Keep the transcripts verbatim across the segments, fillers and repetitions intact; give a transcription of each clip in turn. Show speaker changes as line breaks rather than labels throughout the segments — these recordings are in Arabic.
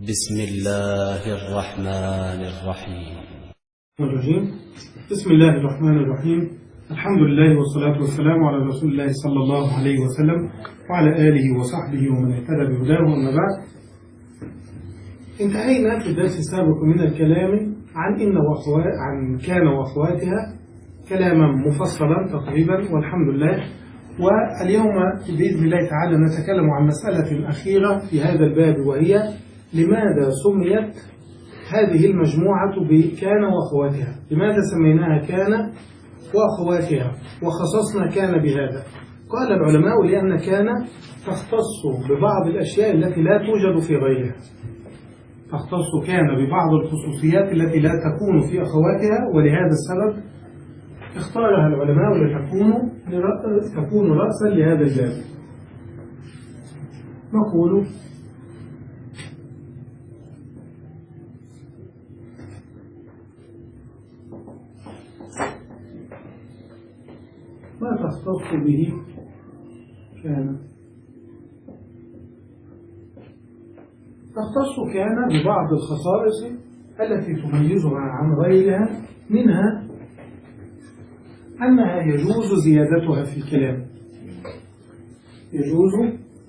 بسم الله الرحمن الرحيم.
الرجيم. بسم الله الرحمن الرحيم. الحمد لله والصلاة والسلام على رسول الله صلى الله عليه وسلم وعلى آله وصحبه ومن اهتدى بهداه. أما بعد، انتهينا في الدرس السابق من الكلام عن إن وأخوات عن كان وأخواتها كلاما مفصلا تقريبا والحمد لله. واليوم بإذن الله تعالى نتكلم عن مسألة أخيرة في هذا الباب، وهي لماذا سميت هذه المجموعة بكان وأخواتها؟ لماذا سميناها كان وأخواتها وخصصنا كان بهذا؟ قال العلماء لأن كان تختص ببعض الأشياء التي لا توجد في غيرها، تختص كان ببعض الخصوصيات التي لا تكون في أخواتها، ولهذا السبب اختارها العلماء لتكون تكون رأسا لهذا الباب. نقول ما تختص به كان، تختص كان ببعض الخصائص التي تميزها عن غيرها، منها أنها يجوز زيادتها في الكلام، يجوز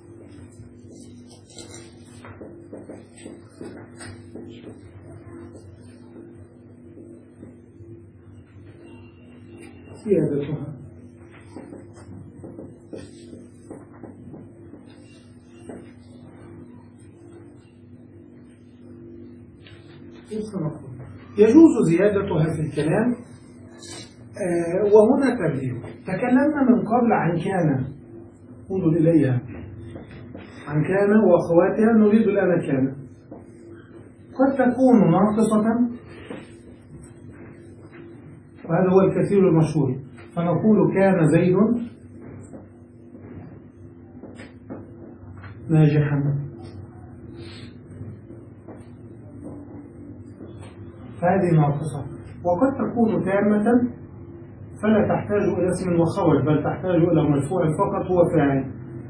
زيادتها. يجوز زيادتها في الكلام. آه وهنا تبديل. تكلمنا من قبل عن كان، قولوا إليها عن كان وأخواتها، نريد الآن كان. قد تكون ناقصة، وهذا هو الكثير المشهور، فنقول كان زيد ناجحا، فهذه ناقصة. وقد تكون تامة فلا تحتاج إلى اسم وخبر، بل تحتاج إلى مرفوع فقط هو فاعل.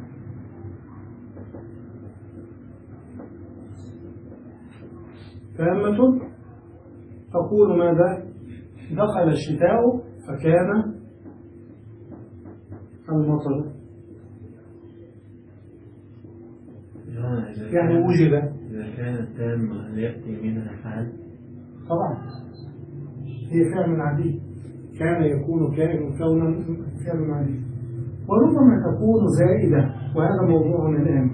تامة تقول ماذا؟ دخل الشتاء فكان المطر، يعني وجد.
إذا كانت تامة هل يأتي منها فعل؟
طبعا هي فعل عادي، كان يكون كائن كونا فعل عادي. وربما تكون زائدة، وهذا موضوعنا الآن.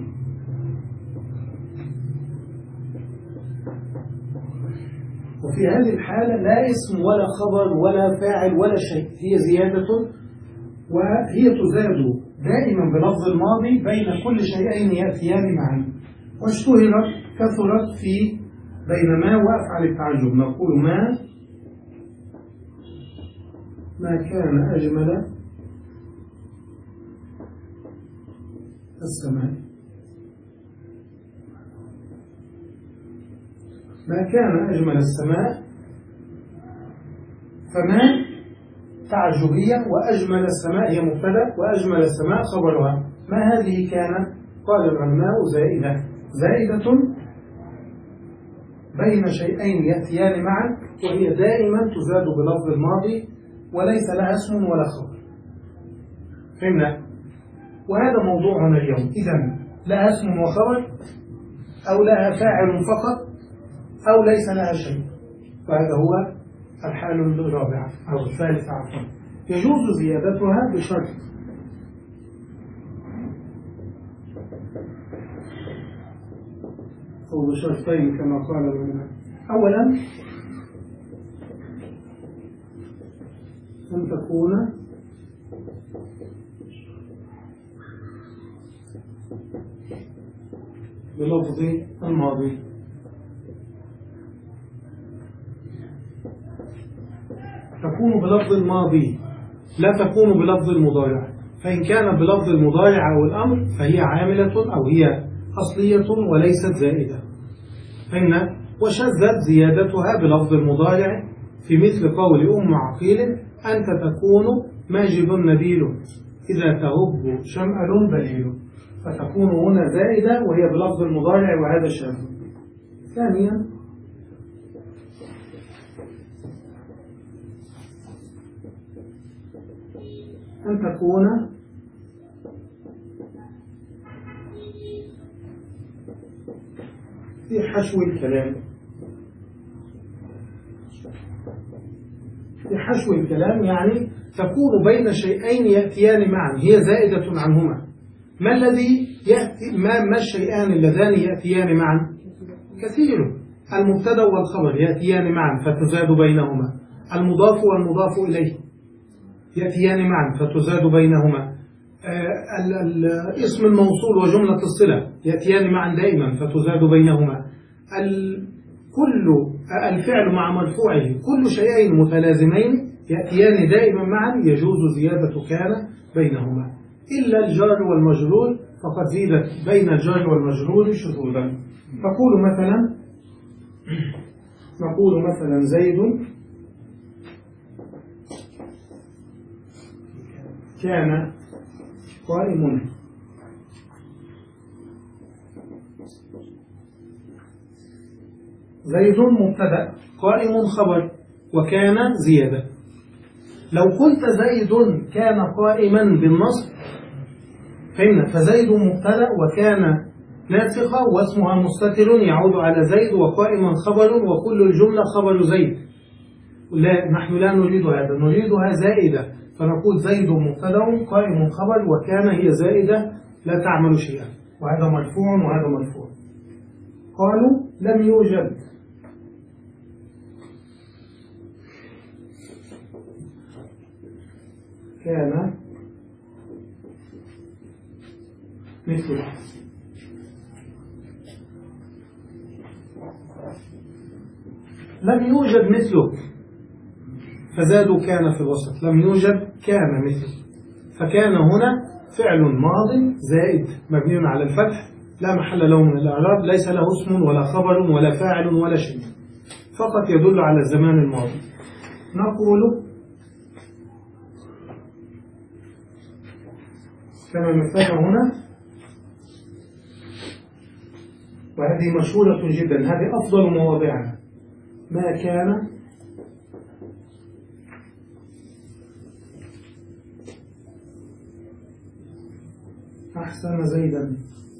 وفي هذه الحالة لا اسم ولا خبر ولا فاعل ولا شيء، هي زيادة، وهي تزاد دائما بلفظ الماضي بين كل شيئين يأتيان معا، واشتهرت كثرت في بين ما وأفعل التعجب. نقول ما ما كان أجمل السماء، ما كان أجمل السماء، فما تعجبية، وأجمل السماء هي مبتدأ، وأجمل السماء خبرها. ما هذه كانت؟ قال العلماء زائدة، زائدة بين شيئين يأتيان معا، وهي دائما تزاد بلفظ الماضي وليس لها اسم ولا خبر. فهمنا؟ وهذا موضوعنا اليوم. إذن لها اسم وخبر، أو لها فاعل فقط، أو ليس لها شيء، وهذا هو الحال الرابعة أو الثالثة عفوا. يجوز زيادتها بشرط، أو بشرطين كما قال العلماء. أولا أن تكون بلفظ الماضي، تكون بلفظ الماضي، لا تكون بلفظ المضارع. فإن كان بلفظ المضارع أو الأمر فهي عاملة أو هي أصلية وليست زائدة. فإن وشذت زيادتها بلفظ المضارع في مثل قول أم عقيل أنت تكون ماجد نبيل إذا تهب شمأل بليل، فتكون هنا زائدة وهي بلفظ المضارع، وهذا شاذ. ثانيا أن تكون في حشو الكلام في حشو الكلام يعني تكون بين شيئين يأتيان معا هي زائدة عنهما. ما الذي يأتي ما, ما الشيئان اللذان يأتيان معا؟ كثير. المبتدأ والخبر يأتيان معا فتزاد بينهما، المضاف والمضاف إليه يأتيان معا فتزاد بينهما، الاسم الموصول وجملة الصلة يأتيان معا دائما فتزاد بينهما، كل الفعل مع مرفوعه، كل شيئين متلازمين يأتيان دائما معا يجوز زيادة كان بينهما، إلا الجار والمجرور فقد زيدت بين الجار والمجرور شذوذا. نقول مثلا نقول مثلا زيد كان قائم. زيد مبتدأ قائم خبر وكان زيادة. لو قلت زيد كان قائما بالنصب فهمنا، فزيد مبتدأ وكان ناسخة واسمها مستتر يعود على زيد وقائما خبر وكل الجملة خبر زيد. لا، نحن لا نريد هذا، نريدها زائدة، فنقول زيد مبتدأ قائم خبر وكان هي زائدة لا تعمل شيئا، وهذا مرفوع وهذا مرفوع. قالوا لم يوجد كان مثله. لم يوجد مثله فزادوا كان في الوسط، لم يوجد كان مثله، فكان هنا فعل ماض زائد مبني على الفتح لا محل له من الإعراب، ليس له اسم ولا خبر ولا فاعل ولا شيء، فقط يدل على الزمان الماضي. نقول كما مثلنا هنا، وهذه مشهورة جدا، هذه أفضل مواضعها، ما كان أحسن زيدا.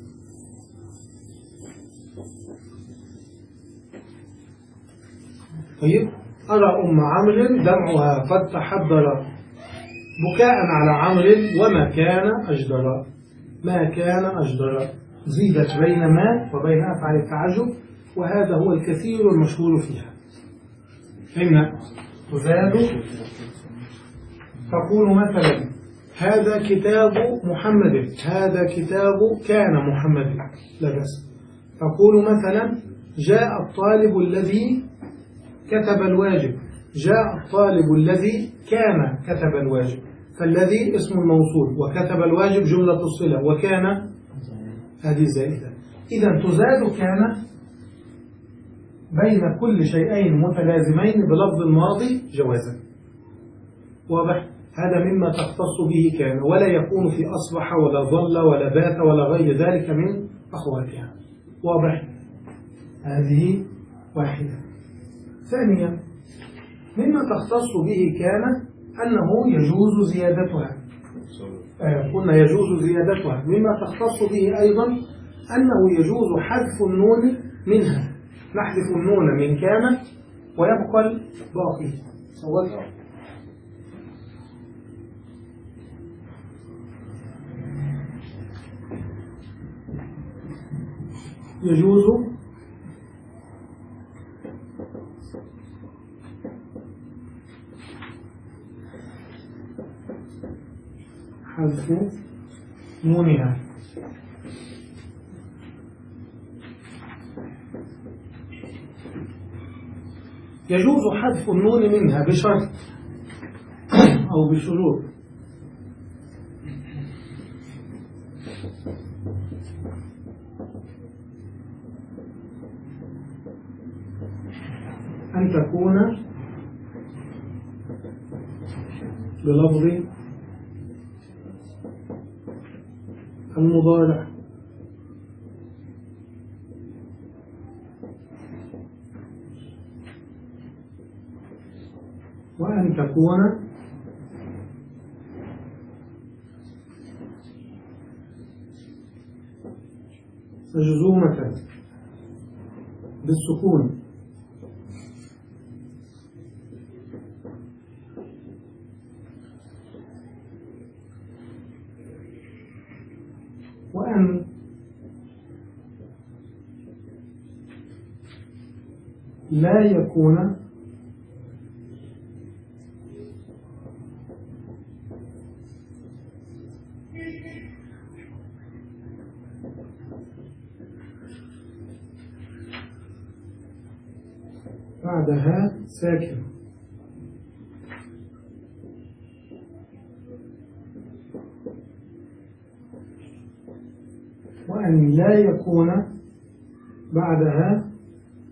طيب، أرى أم عمرو دمعها قد تحضر بكاء على عمرو وما كان أجدر. ما كان أجدر زيدت بين ما وبين أفعال التعجب، وهذا هو الكثير المشهور فيها. فهمنا؟ تزاد. تقول مثلا هذا كتاب محمد، هذا كتاب كان محمد، لا بأس. تقول مثلا جاء الطالب الذي كتب الواجب، جاء الطالب الذي كان كتب الواجب، فالذي اسم الموصول وكتب الواجب جملة الصلة وكان هذه زائدة. إذا تزاد كان بين كل شيئين متلازمين بلفظ الماضي جوازا. واضح؟ هذا مما تختص به كان، ولا يكون في أصبح ولا ظل ولا بات ولا غير ذلك من أخواتها. واضح؟ هذه واحدة. ثانيا مما تختص به كان أنه يجوز زيادتها، آه قلنا يجوز زيادتها. مما تختص به أيضا أنه يجوز حذف النون منها، نحذف النون من كان ويبقى الباقي. يجوز حذف نونها. يجوز حذف النون منها بشرط أو بشروط. أن تكون بلفظ المضارع، وأن تكون مجزومة بالسكون وأن لا يكون بعدها ساكن. وأن لا يكون بعدها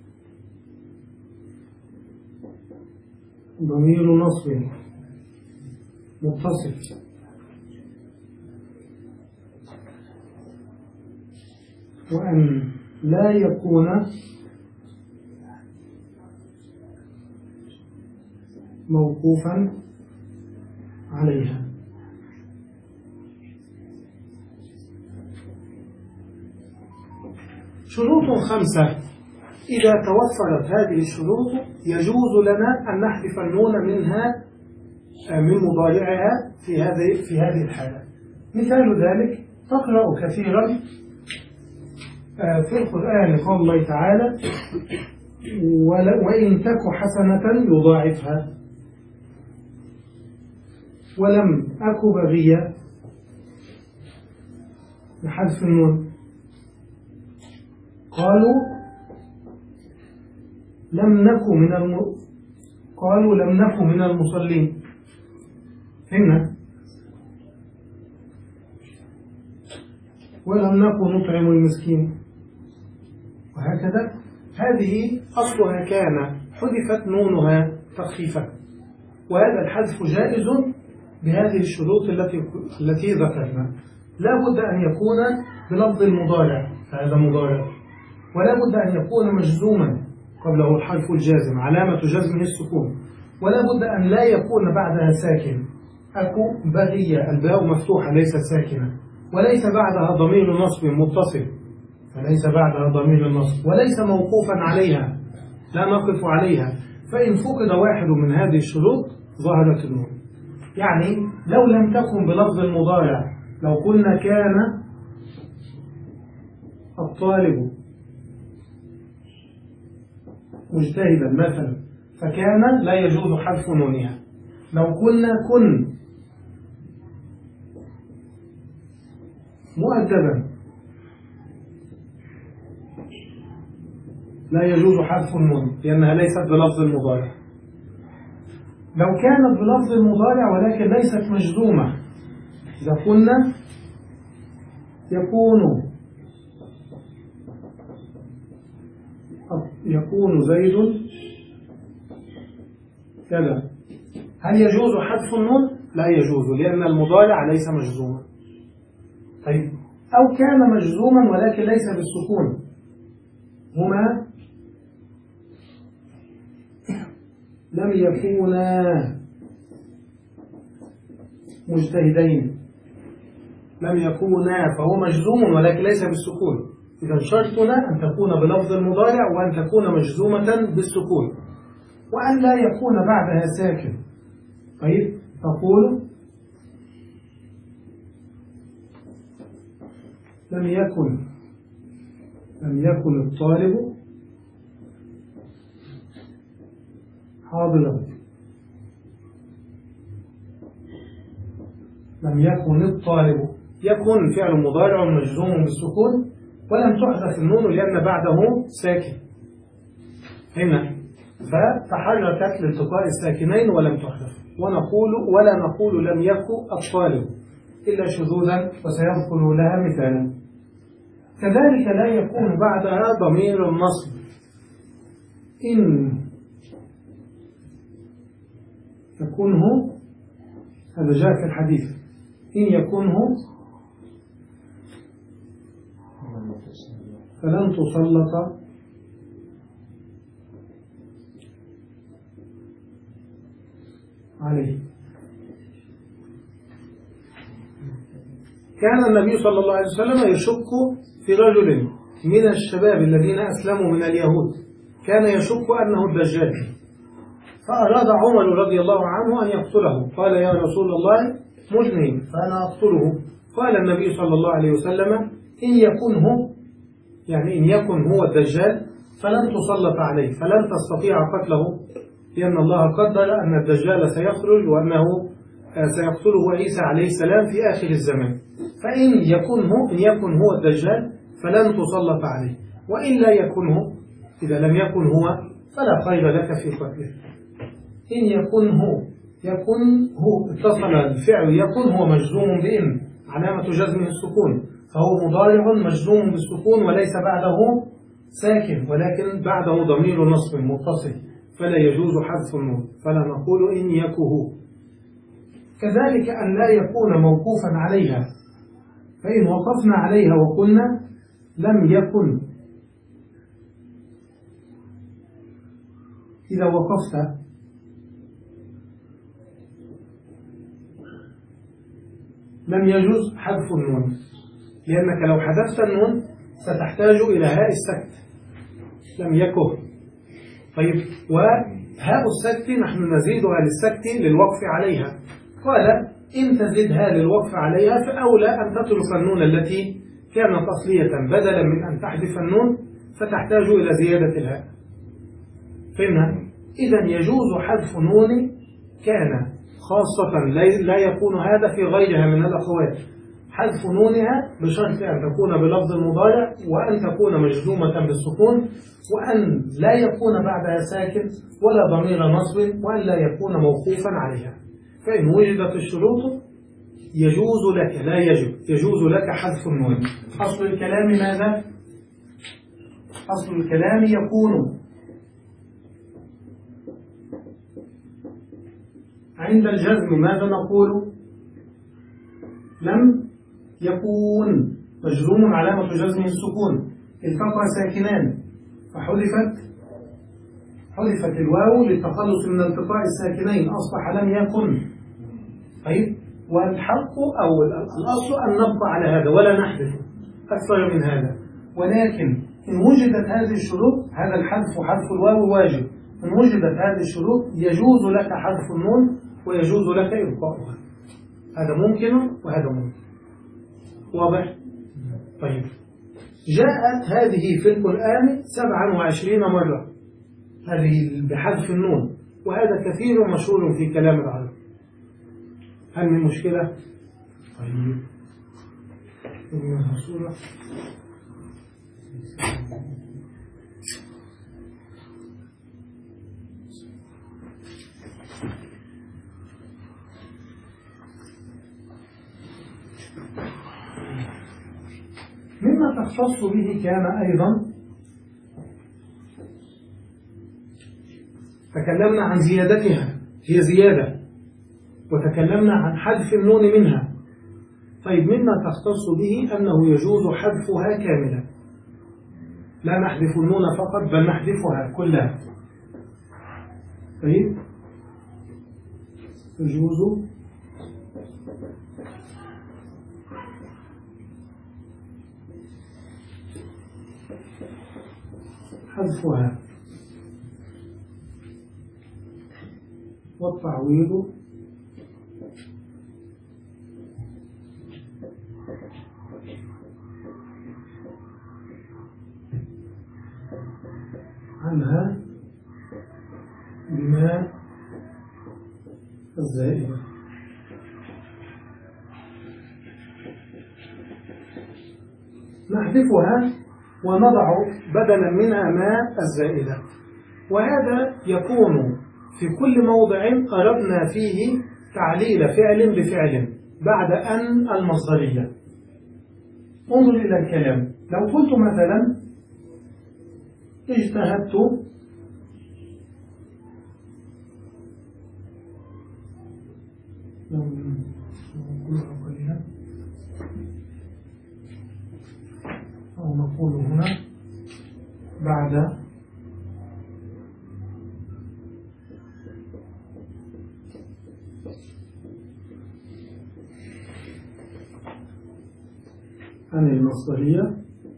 ضمير نصب متصل وأن لا يكون موقوفا عليها. شروط خمسة، إذا توفرت هذه الشروط يجوز لنا أن نحذف النون منها من مضارعها في هذه في هذه الحالة. مثال ذلك تقرأ كثيرا في القرآن قول الله تعالى: وإن تك حسنة يضاعفها، ولم أك بغيا بحذف النون. قالوا لم نك من الم... قالوا لم نك من المصلين. هنا ولم نك نطعم المسكين، وهكذا. هذه أصلها كان حذفت نونها تخفيفا، وهذا الحذف جائز بهذه الشروط التي التي ذكرنا. لا بد أن يكون بلفظ المضارع، فهذا مضارع، ولا بد أن يكون مجزوما قبله الحرف الجازم علامة جزمه السكون، ولا بد أن لا يكون بعدها ساكن. أكو بغية الباء مفتوحة ليست ساكنة، وليس بعدها ضمير نصب متصل فليس بعدها ضمير النصب، وليس موقوفا عليها لا نقف عليها. فإن فقد واحد من هذه الشروط ظهرت النون. يعني لو لم تكن بلفظ المضارع، لو قلنا كان الطالب مجتهدا مثلا، فكان لا يجوز حذف نونها. لو قلنا كن مؤدبا لا يجوز حذف النون لأنها ليست بلفظ المضارع. لو كانت بلفظ المضارع ولكن ليست مجزومة، إذا قلنا يكون يكون زيد كذا، هل يجوز حذف النون؟ لا يجوز، لأن المضارع ليس مجزوما. طيب، أو كان مجزوما ولكن ليس بالسكون، هما لم يكونا مجتهدين، لم يكونا، فهو مجزوم ولكن ليس بالسكون. إذا شرطنا أن تكون بلفظ المضارع وأن تكون مجزومة بالسكون، وأن لا يكون بعدها ساكن. طيب، تقول لم يكن لم يكن الطالب حاضرا، لم يكن الطالب، يكن فعل مضارع مجزوم بالسكون ولم تحذف النون لأن بعده ساكن هنا، فتحركت لالتقاء الساكنين ولم تحذف. ونقول ولا نقول لم يكن الطالب إلا شذوذا، وسيذكر لها مثالا. كذلك لا يكون بعدها ضمير النصب. إن يكونه، هذا جاء في الحديث، إن يكونه فلن تسلط عليه. كان النبي صلى الله عليه وسلم يشك في رجل من الشباب الذين أسلموا من اليهود، كان يشك أنه الدجال، فأراد عمر رضي الله عنه أن يقتله، قال يا رسول الله مجني فأنا أقتله. قال النبي صلى الله عليه وسلم إن يكن هو، يعني إن يكن هو الدجال فلن تسلط عليه، فلن تستطيع قتله، لأن الله قدر أن الدجال سيخرج وأنه سيقتله عيسى عليه السلام في آخر الزمان. فإن يكن هو إن يكن هو الدجال فلن تسلط عليه، وإن لا يكن هو، إذا لم يكن هو فلا خير لك في قتله. إن يكن هو، يكن هو اتصل الفعل يكن هو مجزوم بإن، علامة جزمه السكون، فهو مضارع مجزوم بالسكون وليس بعده ساكن، ولكن بعده ضمير نصب متصل، فلا يجوز حذف النون، فلا نقول إن يكه. كذلك أن لا يكون موقوفا عليها، فإن وقفنا عليها وقلنا لم يكن، إذا وقفت لم يجوز حذف النون، لأنك لو حذفت النون ستحتاج إلى هاء السكت، لم يكن. طيب، وهاء السكت نحن نزيدها للسكت للوقف عليها، قال إن تزدها للوقف عليها فأولى أن تترك النون التي كانت أصلية بدلا من أن تحذف النون، فتحتاج إلى زيادة الهاء. فهمنا؟ إذن يجوز حذف نون كان، خاصة لا يكون هذا في غيرها من الأخوات، حذف نونها بشرط أن تكون بلفظ المضارع، وأن تكون مجزومة بالسكون، وأن لا يكون بعدها ساكن ولا ضمير نصب، وأن لا يكون موقوفا عليها. فإن وجدت الشروط يجوز لك، لا يجب، يجوز لك حذف النون. أصل الكلام ماذا؟ أصل الكلام يكون عند الجزم ماذا نقول؟ لم يكون، مجزوم علامة جزمه السكون، التقى ساكنان فحذفت حذفت الواو للتخلص من التقاء الساكنين، أصبح لم يكن. طيب، والحق أو الأصل أن نبقى على هذا ولا نحذف أكثر من هذا، ولكن إن وجدت هذه الشروط، هذا الحذف حذف الواو واجب، إن وجدت هذه الشروط يجوز لك حذف النون ويجوز لك إبقاؤها، هذا ممكن وهذا ممكن. واضح؟ طيب، جاءت هذه في القرآن سبعا وعشرين مرة، هذه بحذف النون، وهذا كثير مشهور في كلام العرب. هل من مشكلة؟ طيب، إنها صورة مما تختص به كان أيضا تكلمنا عن زيادتها، هي زيادة، وتكلمنا عن حذف النون منها. طيب، مما تختص به أنه يجوز حذفها كاملة، لا نحذف النون فقط بل نحذفها كلها. طيب، يجوز حذفها والتعويض عنها بما الزائدة. نحذفها ونضع بدلا منها ما الزائدة، وهذا يكون في كل موضع أردنا فيه تعليل فعل بفعل بعد أن المصدرية. انظر إلى الكلام، لو قلت مثلا اجتهدت أو نقول هنا بعد عن المصدرية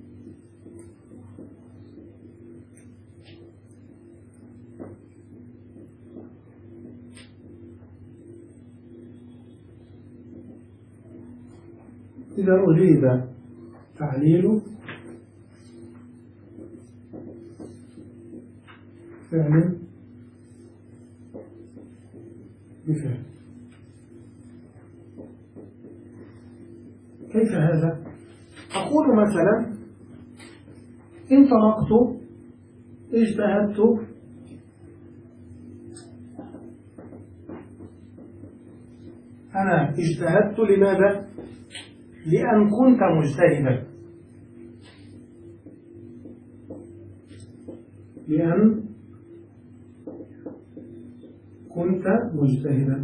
إذا أريد تعليل فعل بفعل. كيف هذا؟ أقول مثلا انطلقت اجتهدت أنا اجتهدت لماذا؟ لأن كنت مجتهدا، لأن كنت مجتهدا.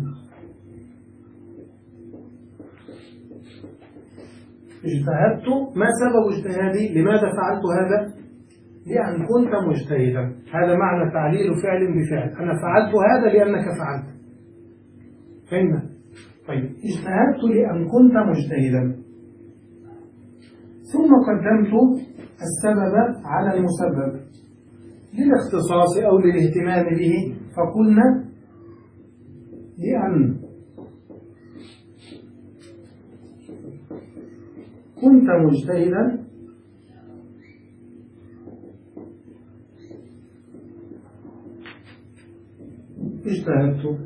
اجتهدت، ما سبب اجتهادي؟ لماذا فعلت هذا؟ لأن كنت مجتهدا. هذا معنى تعليل فعل بفعل. أنا فعلت هذا لأنك فعلت. فهمنا؟ طيب، اجتهدت لأن كنت مجتهدا، ثم قدمت السبب على المسبب للاختصاص أو للاهتمام به، فقلنا لأن كنت مجتهدا اجتهدت.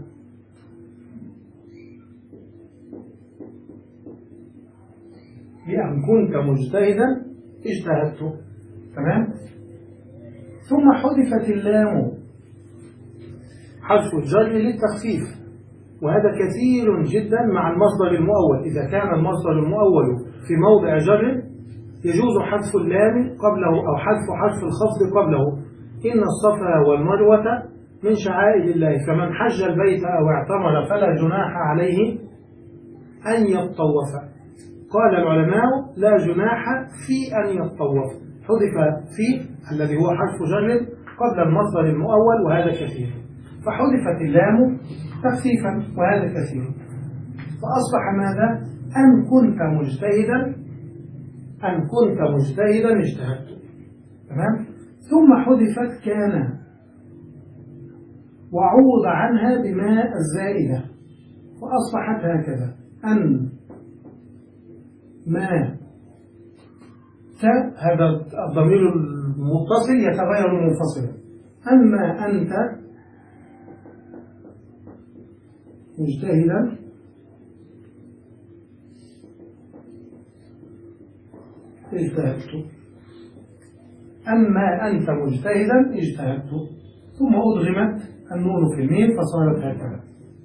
لأن كنت مجتهدا اجتهدت. تمام؟ ثم حذفت اللام، حذف الجر للتخفيف، وهذا كثير جدا مع المصدر المؤول. إذا كان المصدر المؤول في موضع جر يجوز حذف اللام قبله أو حذف حرف الخفض قبله. إن الصفا والمروة من شعائر الله، فمن حج البيت أو اعتمر فلا جناح عليه أن يطوف. قال العلماء لا جناح في أن يطوف، حذف في الذي هو حرف جر قبل المصدر المؤول، وهذا كثير، فحذفت اللام تخفيفا، وهذا كثير، فأصبح ماذا؟ أن كنت مجتهدا، أن كنت مجتهدا اجتهدت. تمام؟ ثم حذفت كان وعوض عنها بماء الزائدة، فأصبحت هكذا: أن ما ت، هذا الضمير المتصل يتغير منفصلا. أما أنت مجتهدا اجتهدت، أما أنت مجتهدا اجتهدت، ثم أدغمت النون في الميم فصارت هكذا.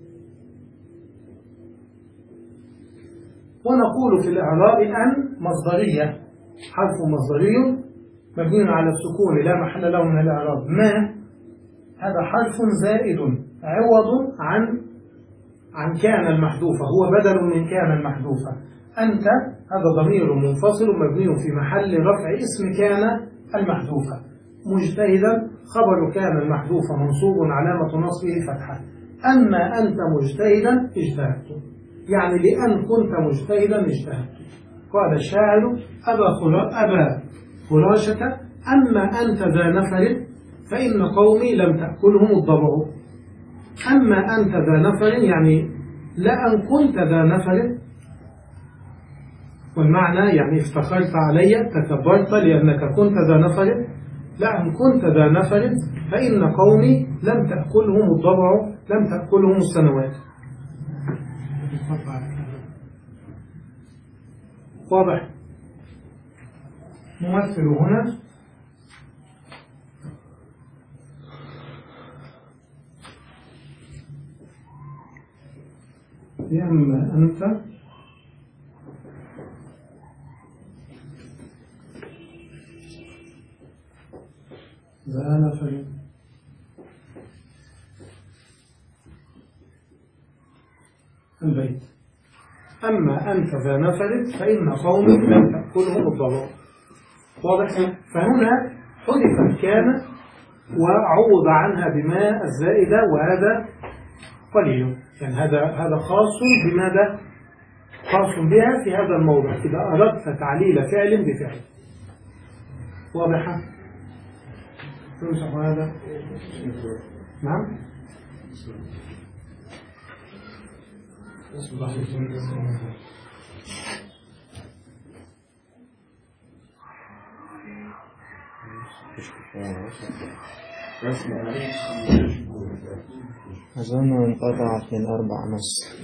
ونقول في الإعراب أن مصدرية، حرف مصدري مبني على السكون لا محل له من الإعراب. ما هذا حرف زائد عوض عن عن كان المحذوفة، هو بدل من كان المحذوفة. أنت هذا ضمير منفصل مبني في محل رفع اسم كان المحذوفة. مجتهدا خبر كان المحذوفة منصوب علامة نصبه فتحة. أما أنت مجتهدا اجتهدت، يعني لأن كنت مجتهدا اجتهدت. قال الشاعر أبا أبا فراشة أما أنت ذا نفر فإن قومي لم تأكلهم الضبع. أما أنت ذا نفر يعني لأن كنت ذا نفر، والمعنى يعني افتخرت علي، تكبرت لأنك كنت ذا نفر. لأن كنت ذا نفر فإن قومي لم تأكلهم الضبع، لم تأكلهم السنوات. واضح؟ نمثل هنا أما أنت ذا نفر البيت، أما أنت ذا نفر فإن قومي لم تأكلهم الضبع. واضح؟ فهنا حذفت كان وعوض عنها بماء الزائدة، وهذا قليل، يعني هذا هذا خاص بماذا؟ خاص بها في هذا الموضع إذا أردت تعليل فعل بفعل. واضحة؟ تمسح هذا؟ نعم؟
أظن انقطعت من أربع نص.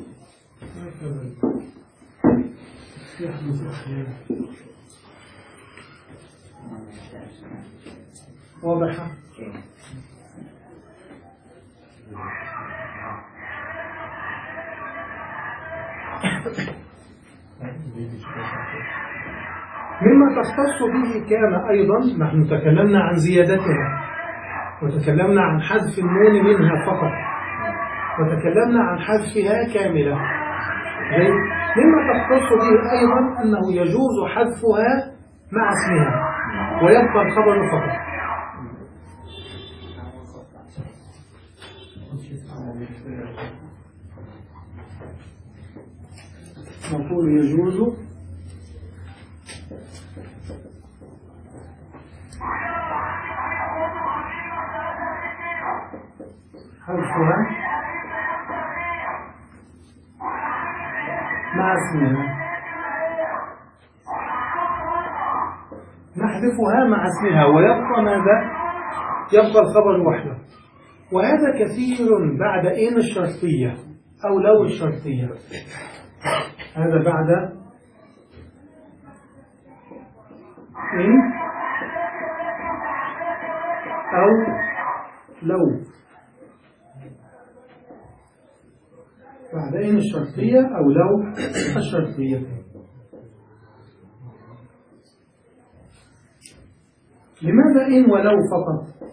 واضحة؟ مما تختص به كان أيضا، نحن تكلمنا عن زيادتها وتكلمنا عن حذف النون منها فقط وتكلمنا عن حذفها كاملة. مما تختص به أيضا أنه يجوز حذفها مع اسمها ويبقى الخبر فقط. نقول يجوز حذفها مع اسمها. نحذفها مع اسمها ويبقى ماذا؟ يبقى الخبر وحده. وهذا كثير بعد إن الشرطية أو لو الشرطية. هذا بعد إن أو لو، بعد إن الشرطية أو لو الشرطية. لماذا إن ولو فقط؟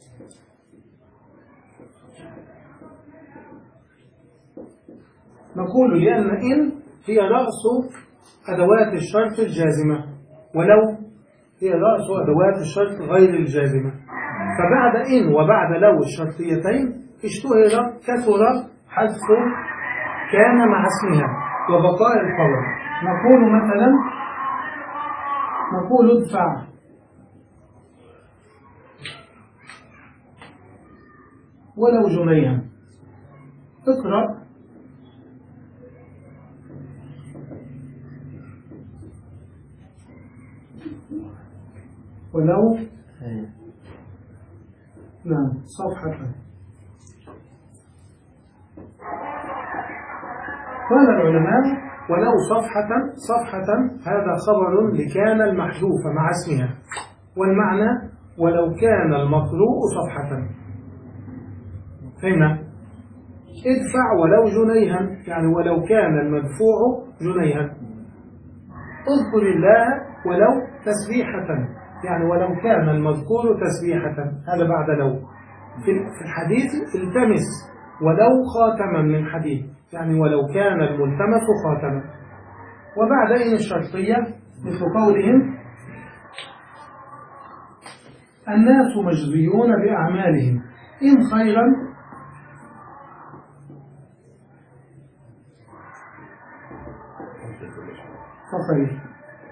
نقول لأن إن هي رأس أدوات الشرط الجازمة ولو هي رأس أدوات الشرط غير الجازمة. فبعد إن وبعد لو الشرطيتين اشتهر كثر حذف كان مع اسمها وبقاء الخبر. نقول مثلا نقول ادفع ولو جنيها، اقرأ ولو نعم صفحة. قال العلماء ولو صفحة صفحة هذا خبر لكان المحذوف مع اسمها، والمعنى ولو كان المقروء صفحة. فهمنا؟ ادفع ولو جنيها يعني ولو كان المدفوع جنيها. اذكر الله ولو تسبيحة يعني ولو كان المذكور تسبيحة. هذا بعد لو. في الحديث التمس ولو خاتما من حديد يعني ولو كان الملتمس خاتما. وبعد إن الشرطية مثل قولهم الناس مجزيون بأعمالهم إن خيرا فخير.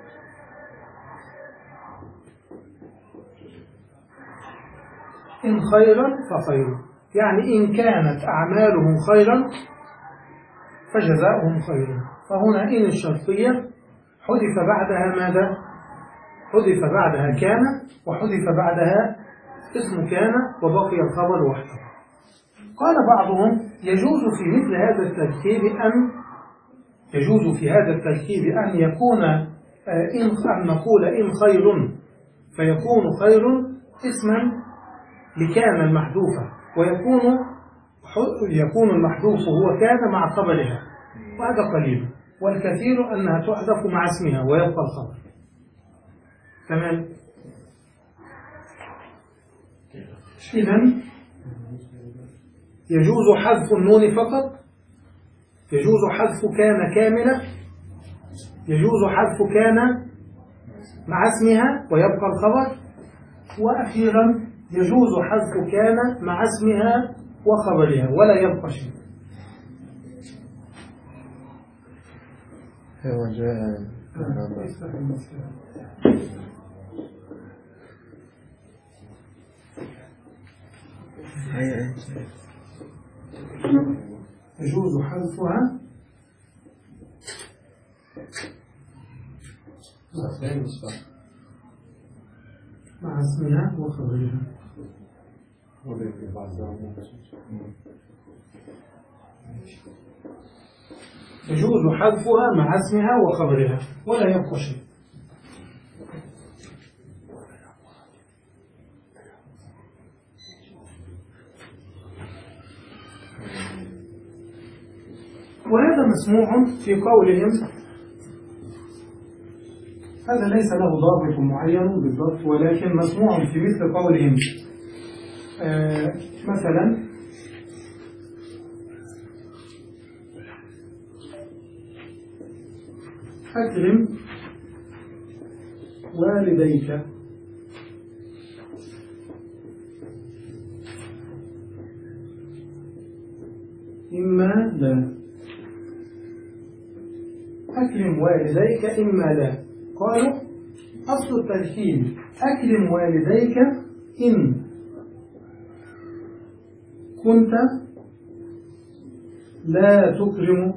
إن خيرا فخير يعني إن كانت أعمالهم خيرا فجزاؤهم خير. فهنا إن الشرطية حذف بعدها ماذا؟ حذف بعدها كان وحذف بعدها اسم كان وبقي الخبر وحده. قال بعضهم يجوز في مثل هذا التركيب أن يجوز في هذا التركيب أن يكون إن أن نقول إن خير فيكون خير اسما لكان المحذوفة ويكون يكون المحذوف هو كان مع خبرها، وهذا قليل. والكثير أنها تحذف مع اسمها ويبقى الخبر. تمام. إذن يجوز حذف النون فقط، يجوز حذف كان كاملة، يجوز حذف كان مع اسمها ويبقى الخبر، وأخيرا يجوز حذف كان مع اسمها وخبرها ولا يبقى شيء.
هو جاء
يجوز حذفها مع اسمها وخبرها. يجوز حذفها مع اسمها وخبرها ولا يبقى شيء. وهذا مسموع في قولهم، هذا ليس له ضابط معين بالضبط، ولكن مسموع في مثل قولهم آه مثلا أكرم والديك، إما لا. أكرم والديك إما لا، قالوا أصل التركيب أكرم والديك إن كنت لا تكرم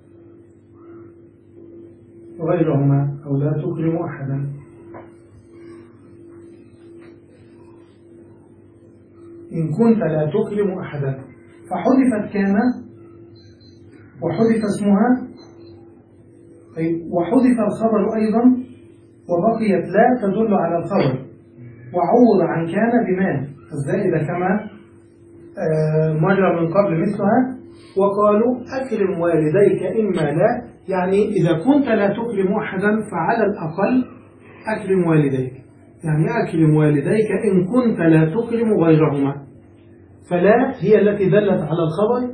غيرهما أو لا تكرم أحدا. إن كنت لا تكرم أحدا، فحذفت كان وحذف اسمها وحذف الخبر أيضا، وبقيت لا تدل على الخبر، وعوض عن كان بما الزائدة كما مر من قبل مثلها. وقالوا أكرم والديك إما لا، يعني إذا كنت لا تكرم أحدا فعلى الأقل أكرم والديك، يعني أكرم والديك إن كنت لا تكرم غيرهما. فلا هي التي دلت على الخبر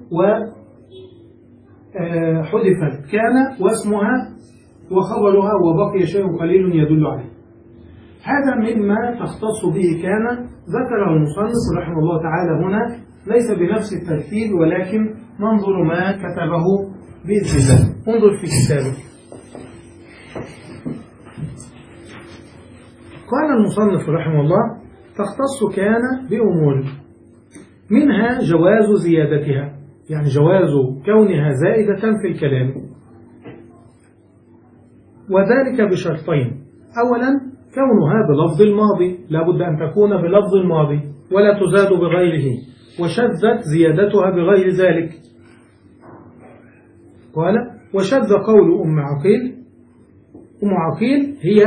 وحذفت كان واسمها وخبرها، وبقي شيء قليل يدل عليه. هذا مما تختص به كان، ذكره المصنف رحمه الله تعالى هنا، ليس بنفس الترتيب ولكن ننظر ما كتبه بإذن الله. انظر في كتابه. قال المصنف رحمه الله: تختص كان بأمور، منها جواز زيادتها، يعني جواز كونها زائدة في الكلام، وذلك بشرطين: أولا كونها بلفظ الماضي، لا بد أن تكون بلفظ الماضي ولا تزاد بغيره، وشذت زيادتها بغير ذلك. قال: وشذ قول أم عقيل. أم عقيل هي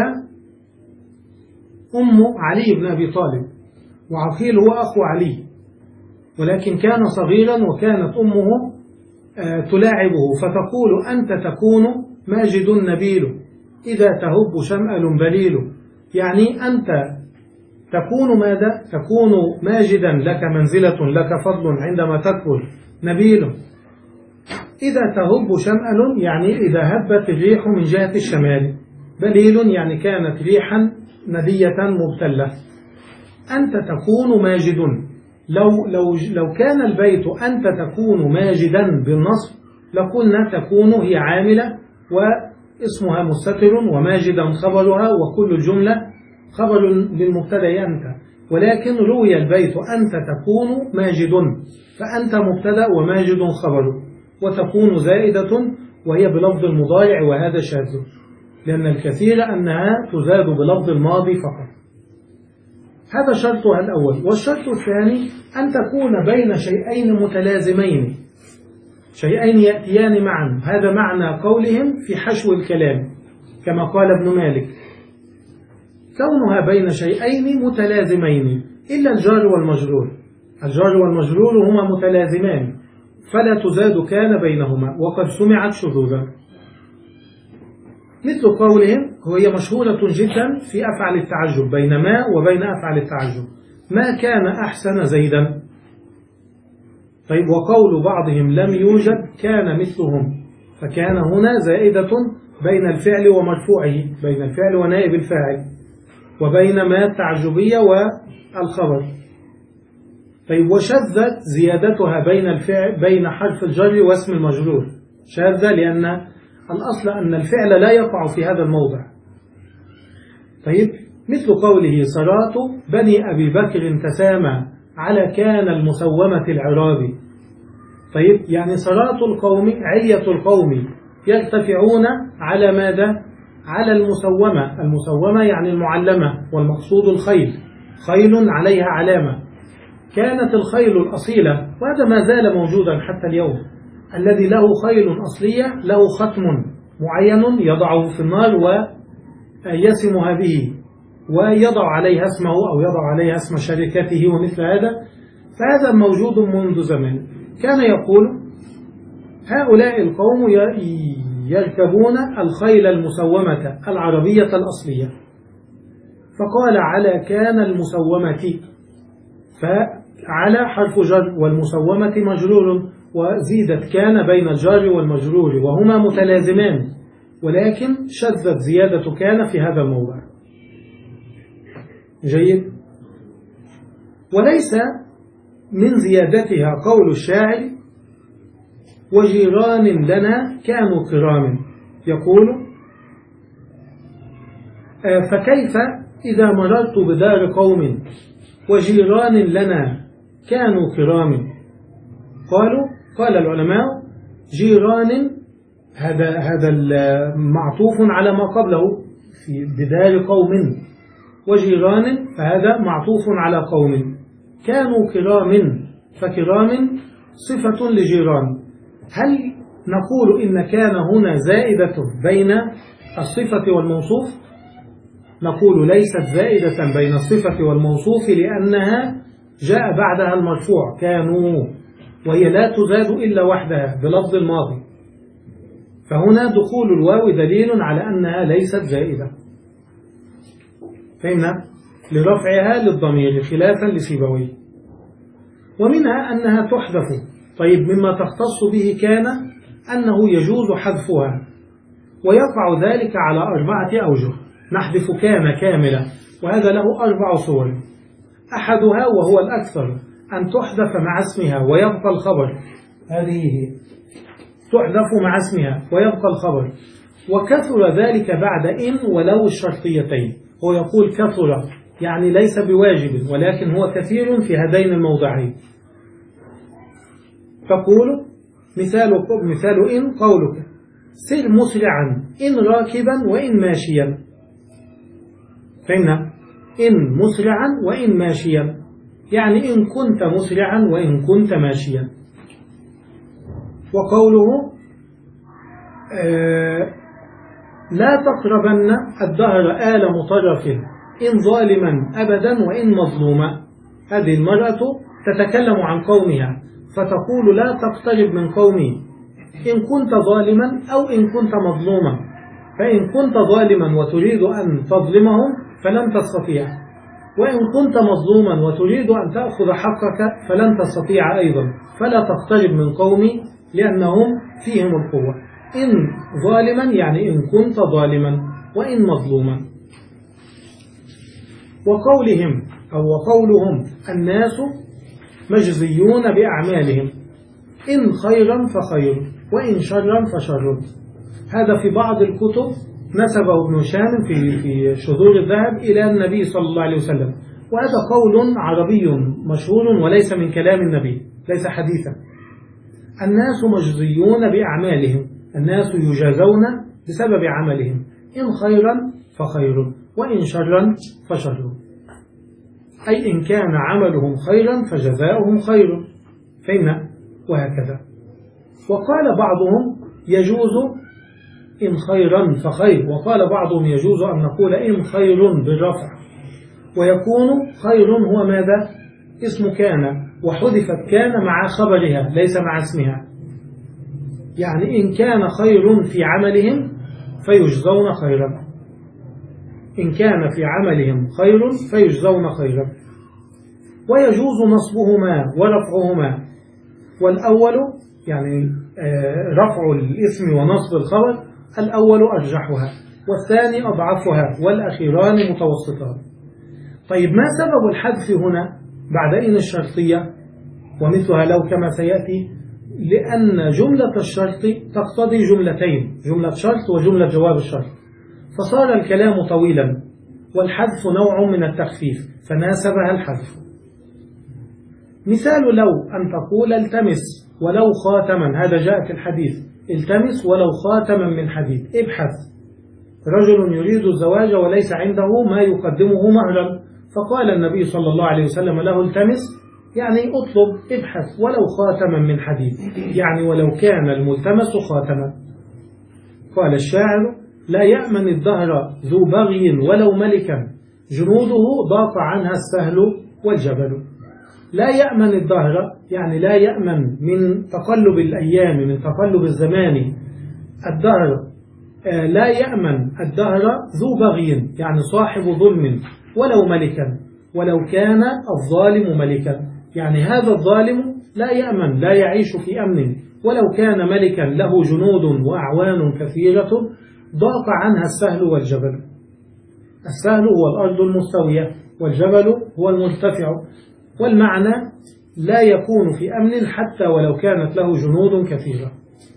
أم علي بن أبي طالب، وعقيل هو أخو علي، ولكن كان صغيرا وكانت أمه تلاعبه فتقول: أنت تكون ماجد نبيل إذا تهب شمأل بليل، يعني أنت تكون ماذا؟ تكون ماجدا، لك منزلة، لك فضل عندما تكبر، نبيل إذا تهب شمأل، يعني إذا هبت الريح من جهة الشمال، بليل يعني كانت ريحا ندية مبتلة. أنت تكون ماجد. لو, لو, لو كان البيت أنت تكون ماجدا بالنصب لقلنا تكون هي عاملة واسمها مستتر، وماجدا خبرها، وكل الجملة خبر للمبتدا أنت. ولكن روي البيت أنت تكون ماجد، فأنت مبتدا وماجد خبر، وتكون زائدة وهي بلفظ المضارع، وهذا شاذ، لأن الكثير أنها تزاد بلفظ الماضي فقط. هذا شرطها الأول. والشرط الثاني أن تكون بين شيئين متلازمين، شيئين يأتيان معا. هذا معنى قولهم في حشو الكلام، كما قال ابن مالك: كونها بين شيئين متلازمين إلا الجار والمجرور. الجار والمجرور هما متلازمان، فلا تزاد كان بينهما، وقد سمعت شذوذا. مثل قولهم، وهي مشهورة جدا في أفعل التعجب، بين ما وبين أفعل التعجب: ما كان أحسن زيدا. طيب، وقول بعضهم لم يوجد كان مثلهم، فكان هنا زائدة بين الفعل ومرفوعه، بين الفعل ونائب الفاعل، وبين ما التعجبية والخبر. طيب، وشذت زيادتها بين الفعل بين حرف الجر واسم المجرور، شاذة لأن الأصل أن الفعل لا يقع في هذا الموضع. طيب مثل قوله صلاة بني أبي بكر تسامى على كان المسومة العرابي. طيب يعني صلاة القوم علية القوم يرتفعون على ماذا؟ على المسومة. المسومة يعني المعلمة، والمقصود الخيل، خيل عليها علامة. كانت الخيل الأصيلة، وهذا ما زال موجودا حتى اليوم، الذي له خيل أصلية له ختم معين يضعه في النار ويسمها به ويضع عليها اسمه أو يضع عليها اسم شركته ومثل هذا. فهذا موجود منذ زمان. كان يقول هؤلاء القوم يركبون الخيل المسومة العربية الأصلية، فقال على كان المسومة، فعلى حرف جر والمسومة مجرور، وزيدت كان بين الجار والمجرور وهما متلازمان، ولكن شذت زيادة كان في هذا الموضع. جيد. وليس من زيادتها قول الشاعر وجيران لنا كانوا كرام، يقول فكيف إذا مررت بدار قوم وجيران لنا كانوا كرام. قالوا قال العلماء جيران هذا هذا معطوف على ما قبله في بدار قوم، وجيران فهذا معطوف على قوم. كانوا كرام، فكرام صفة لجيران. هل نقول إن كان هنا زائدة بين الصفة والموصوف؟ نقول ليست زائدة بين الصفة والموصوف، لأنها جاء بعدها المرفوع كانوا، وهي لا تزاد إلا وحدها بلفظ الماضي، فهنا دخول الواو دليل على أنها ليست زائدة. فهمنا؟ لرفعها للضمير خلافا لسيبويه. ومنها أنها تحذف. طيب مما تختص به كان أنه يجوز حذفها، ويقع ذلك على أربعة أوجه. نحذف كان كاملة، وهذا له أربع صور. أحدها وهو الأكثر أن تحذف مع اسمها ويبقى الخبر، هذه هي تحذف مع اسمها ويبقى الخبر. وكثر ذلك بعد إن ولو الشرطيتين. هو يقول كثر يعني ليس بواجب، ولكن هو كثير في هذين الموضعين. تقول مثال مثال إن قولك سر مسرعا إن راكبا وإن ماشيا. فهمنا؟ إن مسرعا وإن ماشيا، يعني إن كنت مسرعا وإن كنت ماشيا. وقوله آه لا تقربن الدهر آل مطرف إن ظالما أبدا وإن مظلوما. هذه المرأة تتكلم عن قومها فتقول لا تقترب من قومي إن كنت ظالما أو إن كنت مظلوما. فإن كنت ظالما وتريد أن تظلمهم فلن تستطيع، وإن كنت مظلوما وتريد أن تأخذ حقك فلن تستطيع أيضا. فلا تقترب من قومي لأنهم فيهم القوة. إن ظالما يعني إن كنت ظالما، وإن مظلوما. وقولهم أو وقولهم الناس مجزيون بأعمالهم إن خيرا فخير وإن شرا فشر. هذا في بعض الكتب نسبه ابن هشام في في شذور الذهب إلى النبي صلى الله عليه وسلم، وهذا قول عربي مشهور وليس من كلام النبي، ليس حديثا. الناس مجزيون بأعمالهم، الناس يجازون بسبب عملهم، إن خيرا فخير وإن شرا فشر، أي إن كان عملهم خيرا فجزاؤهم خير. فهمنا؟ وهكذا. وقال بعضهم يجوز إن خيرا فخير، وقال بعضهم يجوز أن نقول إن خير بالرفع، ويكون خير هو ماذا؟ اسم كان، وحذفت كان مع خبرها ليس مع اسمها. يعني إن كان خير في عملهم فيجزون خيرا، إن كان في عملهم خير فيجزون خيرا. ويجوز نصبهما ورفعهما، والأول يعني رفع الاسم ونصب الخبر الأول أرجحها، والثاني أضعفها، والأخيران متوسطان. طيب ما سبب الحذف هنا بعد إن الشرطية ومثلها لو كما سيأتي؟ لأن جملة الشرط تقتضي جملتين، جملة شرط وجملة جواب الشرط، فصار الكلام طويلا، والحذف نوع من التخفيف فناسبها الحذف. مثال لو أن تقول التمس ولو خاتما، هذا جاء في الحديث، التمس ولو خاتما من حديد، ابحث. رجل يريد الزواج وليس عنده ما يقدمه مهرا، فقال النبي صلى الله عليه وسلم له التمس، يعني اطلب، ابحث ولو خاتما من حديد، يعني ولو كان الملتمس خاتما. قال الشاعر: لا يأمن الدهر ذو بغي ولو ملكا، جنوده ضاق عنها السهل والجبل. لا يأمن الدهر يعني لا يأمن من تقلب الأيام، من تقلب الزمان. الدهر آه لا يأمن الدهر ذو بغي يعني صاحب ظلم، ولو ملكا، ولو كان الظالم ملكا، يعني هذا الظالم لا يأمن، لا يعيش في أمن، ولو كان ملكا له جنود وأعوان كثيرة ضاق عنها السهل والجبل. السهل هو الأرض المستوية، والجبل هو المرتفع، والمعنى لا يكون في أمن حتى ولو كانت له جنود كثيرة.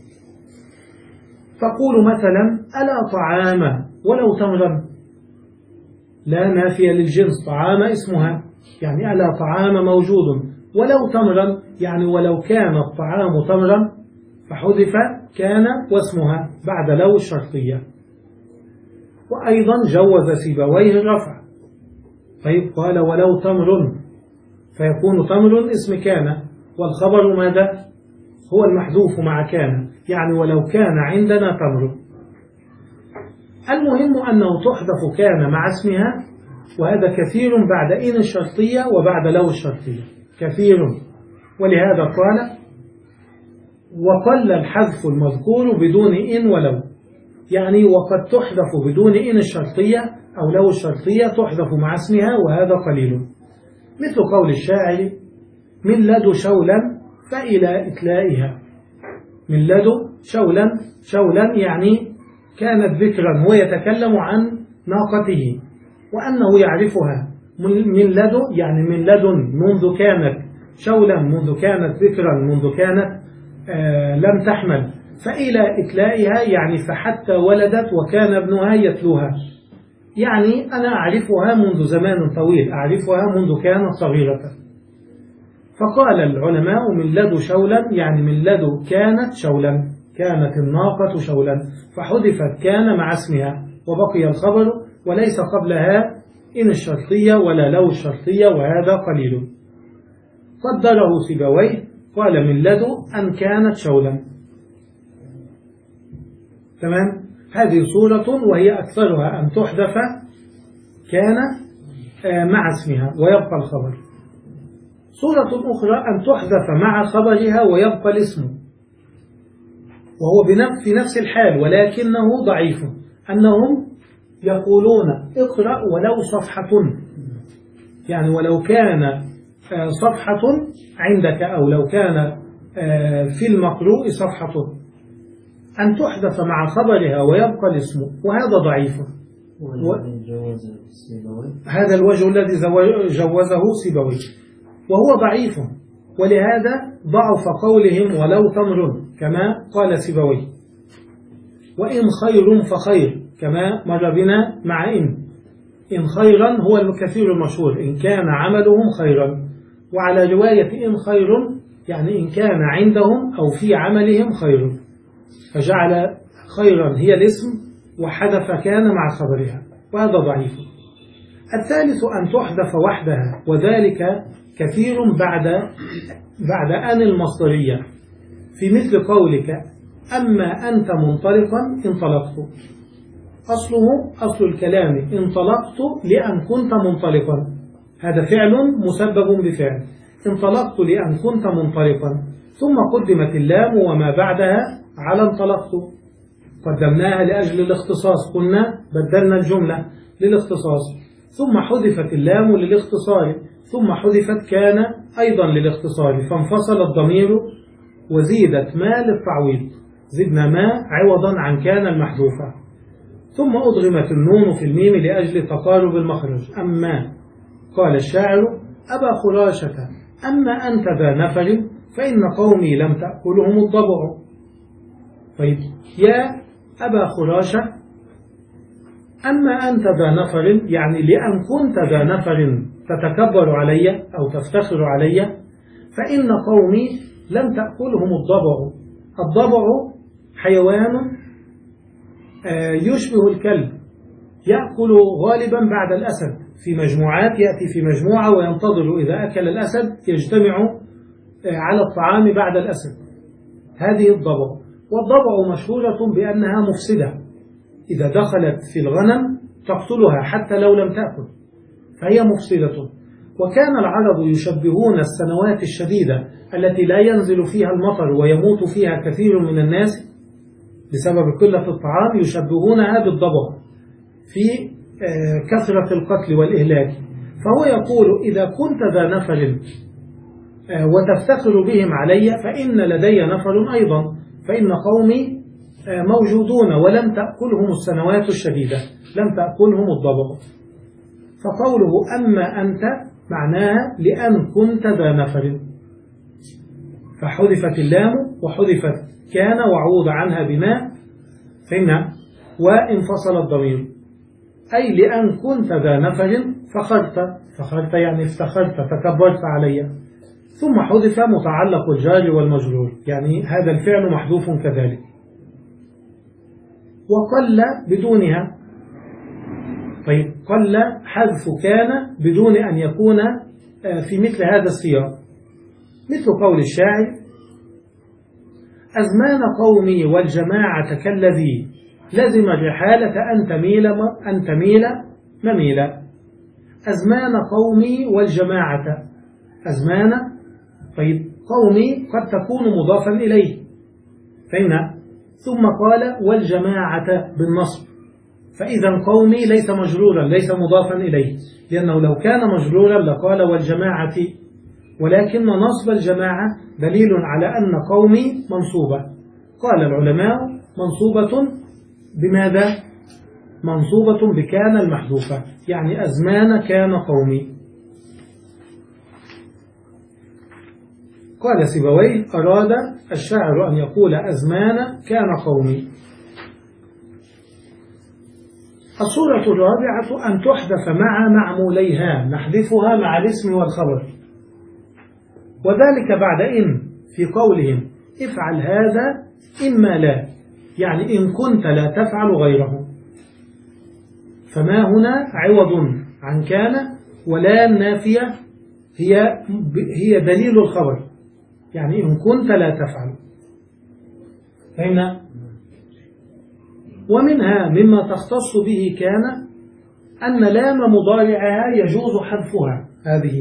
تقول مثلا: ألا طعام ولو تمرا، لا نافية للجنس، طعام اسمها، يعني ألا طعام موجود، ولو تمرا يعني ولو كان الطعام تمرا، فحذف كان واسمها بعد لو الشرطية. وأيضا جوز سيبويه الرفع، طيب قال ولو تمر، فيكون تمر اسم كان، والخبر ماذا؟ هو المحذوف مع كان، يعني ولو كان عندنا تمر. المهم أنه تحذف كان مع اسمها، وهذا كثير بعد إن الشرطية وبعد لو الشرطية، كثير. ولهذا قال: وقل الحذف المذكور بدون إن ولو، يعني وقد تحذف بدون إن الشرطية أو لو الشرطية تحذف مع اسمها، وهذا قليل. مثل قول الشاعر: من لدو شولا فإلى إتلائها. من لدو شولا، شولا يعني كانت ذكرا، هو يتكلم عن ناقته وأنه يعرفها. من لدو يعني من لدن، منذ كانت، شولا منذ كانت ذكرا، منذ كانت آه لم تحمل، فإلى إتلائها يعني فحتى ولدت وكان ابنها يتلوها، يعني أنا أعرفها منذ زمان طويل، أعرفها منذ كانت صغيرة. فقال العلماء: من لدو شولا يعني من لدو كانت شولا، كانت الناقة شولا، فحذفت كان مع اسمها وبقي الخبر، وليس قبلها إن الشرطية ولا لو الشرطية، وهذا قليل. قدره سيبويه، قال: من لدو أن كانت شولا. تمام؟ هذه صورة وهي أكثرها أن تحذف كان مع اسمها ويبقى الخبر. صورة أخرى أن تحذف مع خبرها ويبقى الاسم، وهو في نفس الحال ولكنه ضعيف. أنهم يقولون: اقرأ ولو صفحة، يعني ولو كان صفحة عندك أو لو كان في المقروء صفحة، أن تحذف مع خبرها ويبقى الاسم، وهذا ضعيف. و... هذا الوجه الذي جوزه سيبويه، وهو ضعيف، ولهذا ضعف قولهم ولو تمر كما قال سيبويه. وإن خير فخير كما مر بنا مع إن إن خيرا هو الكثير المشهور، إن كان عملهم خيرا. وعلى رواية إن خير يعني إن كان عندهم أو في عملهم خير، فجعل خيرا هي الاسم وحذف كان مع خبرها، وهذا ضعيف. الثالث أن تحذف وحدها، وذلك كثير بعد بعد أن المصدرية، في مثل قولك: أما أنت منطلقا انطلقت. أصله أصل الكلام انطلقت لأن كنت منطلقا، هذا فعل مسبب بفعل، انطلقت لأن كنت منطلقا، ثم قدمت اللام وما بعدها على انطلقت، قدمناها لأجل الاختصاص، قلنا بدلنا الجملة للاختصاص، ثم حذفت اللام للاختصار، ثم حذفت كان أيضا للاختصار، فانفصل الضمير وزيدت ما للتعويض، زدنا ما عوضا عن كان المحذوفة، ثم أضغمت النون في الميم لأجل تقارب المخرج. أما قال الشاعر: أبا خراشة أما أنت ذا نفر فإن قومي لم تأكلهم الضبع. طيب يا أبا خراشة أما أنت ذا نفر، يعني لأن كنت ذا نفر تتكبر علي أو تفتخر علي، فإن قومي لم تأكلهم الضبع. الضبع حيوان يشبه الكلب، يأكل غالبا بعد الأسد في مجموعات، يأتي في مجموعة وينتظر إذا أكل الأسد يجتمع على الطعام بعد الأسد. هذه الضبع. والضبع مشهورة بأنها مفسدة، إذا دخلت في الغنم تقتلها حتى لو لم تأكل، فهي مفسدة. وكان العرب يشبهون السنوات الشديدة التي لا ينزل فيها المطر ويموت فيها كثير من الناس بسبب قلة الطعام، يشبهونها بالضبع في كثرة القتل والإهلاك. فهو يقول إذا كنت ذا نفر وتفتخر بهم علي، فإن لدي نفر أيضا، فإن قومي موجودون ولم تأكلهم السنوات الشديدة، لم تأكلهم الضبع. فقوله أما أنت معناها لأن كنت ذا نفر، فحذفت اللام وحذفت كان وعوض عنها بما فإنها وانفصل الضمير، أي لأن كنت ذا نفر فخرت، فخرت يعني افتخرت تكبرت علي. ثم حذف متعلق الجار والمجرور، يعني هذا الفعل محذوف كذلك. وقل بدونها. طيب قل حذف كان بدون أن يكون في مثل هذا السياق، مثل قول الشاعر أزمان قومي والجماعة كالذي لزم الرحالة أن تميل أن تميل مميلا. أزمان قومي والجماعة، أزمان طيب قومي قد تكون مضافا إليه فإن، ثم قال والجماعة بالنصب، فإذا قومي ليس مجرورا ليس مضافا إليه، لأنه لو كان مجرورا لقال والجماعة، ولكن نصب الجماعة دليل على أن قومي منصوبة. قال العلماء منصوبة بماذا؟ منصوبة بكان المحذوفة، يعني أزمان كان قومي. قال سيبويه أراد الشاعر أن يقول أزمان كان قومي. الصورة الرابعة أن تحذف مع معموليها، نحذفها مع الاسم والخبر، وذلك بعد إن في قولهم افعل هذا إما لا، يعني إن كنت لا تفعل غيره. فما هنا عوض عن كان، ولا النافية هي هي دليل الخبر، يعني إن كنت لا تفعل. فهمنا؟ ومنها مما تختص به كان أن لام مضارعها يجوز حذفها، هذه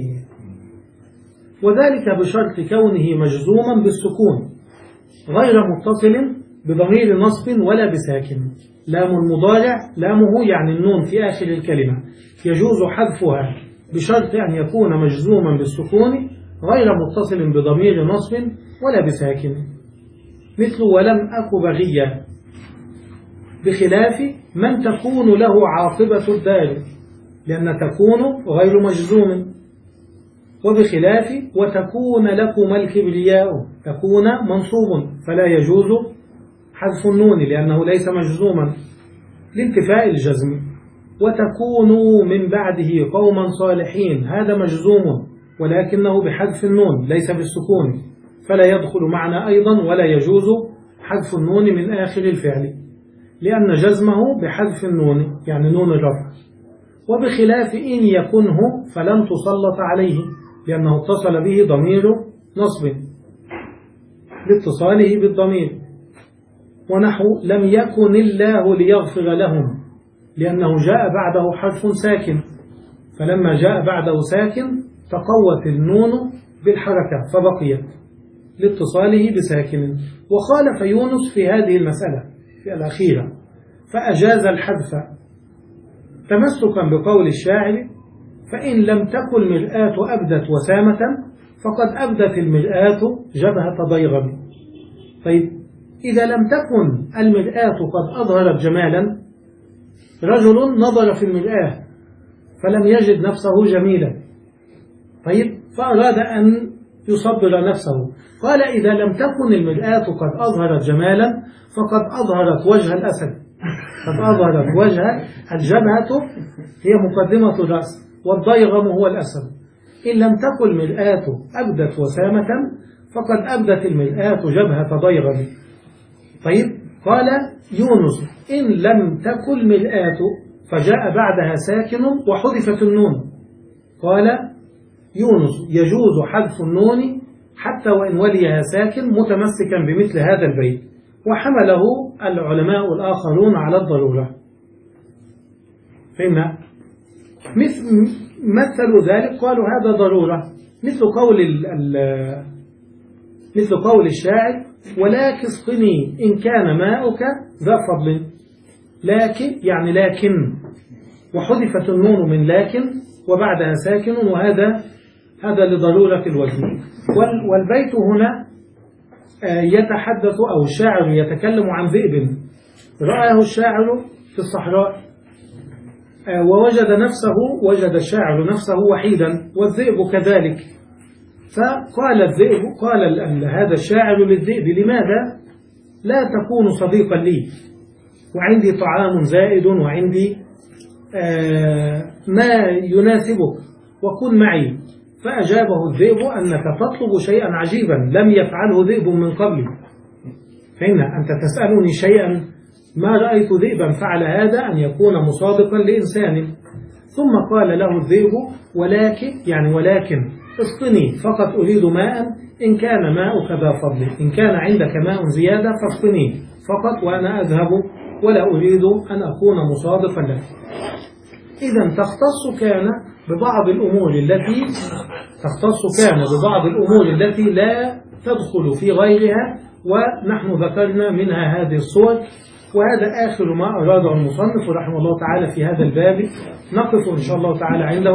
وذلك بشرط كونه مجزوما بالسكون غير متصل بضمير نصب ولا بساكن. لام المضارع لامه يعني النون في آخر الكلمة يجوز حذفها بشرط أن يكون مجزوما بالسكون غير متصل بضمير نصب ولا بساكن، مثل ولم أك بغيا، بخلاف من تكون له عاقبة الدار، لأن تكون غير مجزوم، وبخلاف وتكون لكم الكبرياء، تكون منصوب فلا يجوز حذف النون لأنه ليس مجزوما لانتفاء الجزم. وتكونوا من بعده قوما صالحين، هذا مجزوم ولكنه بحذف النون ليس بالسكون، فلا يدخل معنا أيضا ولا يجوز حذف النون من آخر الفعل لأن جزمه بحذف النون يعني نون الرفع. وبخلاف إن يكنه فلن تسلط عليه لأنه اتصل به ضمير نصب لاتصاله بالضمير. ونحو لم يكن الله ليغفر لهم، لأنه جاء بعده حرف ساكن، فلما جاء بعده ساكن تقوت النون بالحركة فبقيت لاتصاله بساكن. وخالف يونس في هذه المسألة في الأخيرة فأجاز الحذف تمسكا بقول الشاعر فإن لم تكن المرآة أبدت وسامة فقد أبدت المرآة جبهة ضيغم. طيب إذا لم تكن المرآة قد أظهرت جمالا، رجل نظر في المرآة فلم يجد نفسه جميلا، طيب فأراد أن يصبر نفسه. قال إذا لم تكن المرآة قد أظهرت جمالا فقد أظهرت وجه الأسد، قد أظهرت وجه الجبهة هي مقدمة الرأس والضيغم هو الأسد. إن لم تكن المرآة أبدت وسامة فقد أبدت المرآة جبهة ضيغم. طيب قال يونس إن لم تكن المرآة فجاء بعدها ساكن وحذفت النون. قال يونس يجوز حذف النون حتى وإن وليها ساكن متمسكا بمثل هذا البيت، وحمله العلماء الآخرون على الضرورة. فهمنا؟ مثلوا ذلك قالوا هذا ضرورة، مثل قول ال مثل قول الشاعر ولكن اسقني إن كان ماؤك ذا فضل. لكن يعني لكن، وحذفت النون من لكن وبعدها ساكن، وهذا هذا لضرورة الوزن. والبيت هنا يتحدث أو الشاعر يتكلم عن ذئب رآه الشاعر في الصحراء ووجد نفسه وجد الشاعر نفسه وحيدا والذئب كذلك. فقال الذئب قال هذا الشاعر للذئب لماذا لا تكون صديقا لي وعندي طعام زائد وعندي آه ما يناسبك وكن معي. فأجابه الذئب أنك تطلب شيئا عجيبا لم يفعله ذئب من قبل. فإن أنت تسألني شيئا ما رأيت ذئبا فعل هذا أن يكون مصادقا لإنسان. ثم قال له الذئب ولكن يعني ولكن اسقني فقط أريد ماء إن كان ماؤك ذا فضل، إن كان عندك ماء زيادة فاسقني فقط وأنا أذهب ولا أريد أن أكون مصادقا لك. إذا تختص كان ببعض الأمور التي تختص كان ببعض الأمور التي لا تدخل في غيرها، ونحن ذكرنا منها هذه الصور. وهذا آخر ما أراده المصنف رحمه الله تعالى في هذا الباب. نقف إن شاء الله تعالى عنده،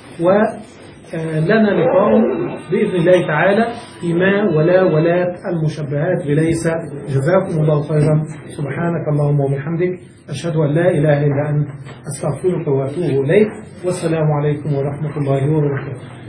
ولنا لقاء بإذن الله تعالى فيما ولا ولا المشبهات بليس. جزاكم الله خيرا. سبحانك اللهم وبحمدك أشهد أن لا إله إلا أنت أستغفرك وأتوب إليك. والسلام عليكم ورحمة الله وبركاته.